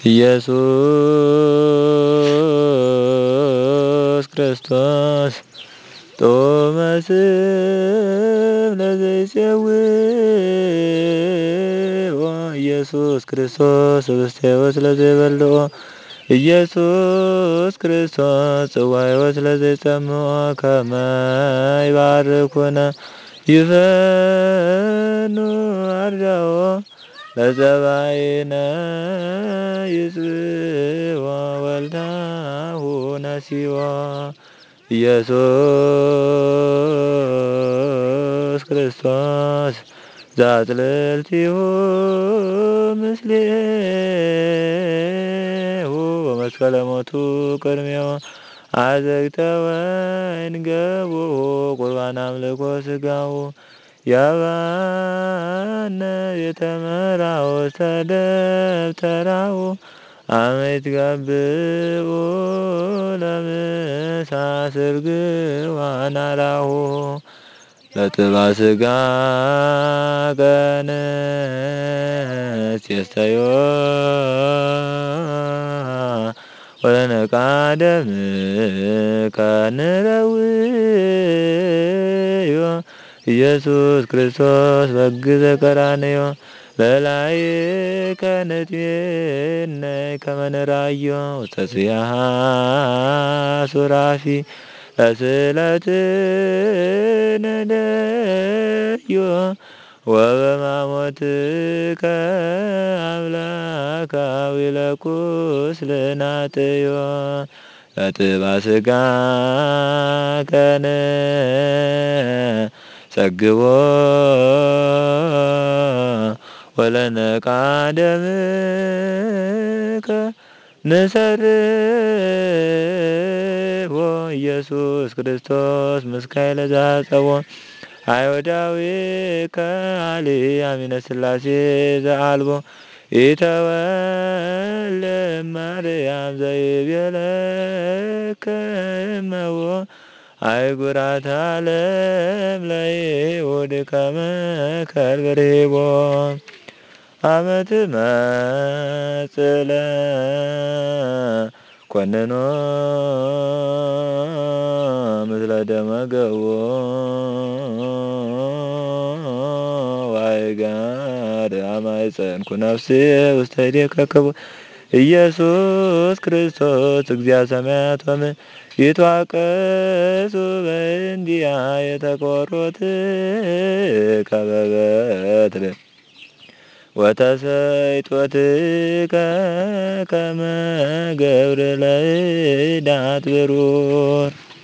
ኢየሱስ ክርስቶስ ጦመ ስብ ለዘይጼውዖ ኢየሱስ ክርስቶስ ኅብስተ ሕይወት ለዘይበልዖ ኢየሱስ ክርስቶስ ጽዋ ሕይወት ለዘይጸምዖ ከመ ይባርኩነ ይፈኑ አርዳኦ ለዘባይነ ይጽብሖ ወልዳሁ ነሲኦ ኢየሱስ ክርስቶስ ዘአጽልልቲሁ ምስሌሁ ወመስቀለ ሞቱ ቅድሜሁ አዘግተ ወይን ገቦሁ ቁርባነ አምልኮ ሥጋሁ ያባነ የተመራሁ ውስተ ደብተራሁ አመ ይትጋብኡ ለምሳ ስርግዋ ናራሁ ለጥባ ሥጋ ቀንስቴስተዮ ወለነቃ ደም ከንረውዮ ኢየሱስ ክርስቶስ በግ ዘቀራንዮ ለላይከ ንትሜነይ ከመ ንርአዮ ውስተ ጽያሐ ሱራፊ ለስእለትነ ደዮ ወበማሞትከ አምላካዊ ለኩስልናጥዮ ለጥባ ሥጋ ከንጸግቦ ወለነቃ ደምከ ንሰርቦ ኢየሱስ ክርስቶስ ምስካየ ለዘአጸቦ አይሁዳዊ ከአሊ አሚነ ሥላሴ ዘአልቦ ኢተወልደ እማርያም ዘይቤለከ እመቦ አይጉራት ዓለም ለይሁድ ከመ ከርቤ ርሂቦ አመ ትመጽእ ለኰንኖ ምስለ ደመ ገቦ ወአይጋር አማይጸንኩ ነፍስየ ውስተ እዴከ ክቡር ኢየሱስ ክርስቶስ እግዚአ ሰማያት ወምድር ይትዋቀሱ በእንቲአየ ተኰሮትከ በበትር ወተሰይጦትከ ከመ ገብር ለዕዳት ብሩር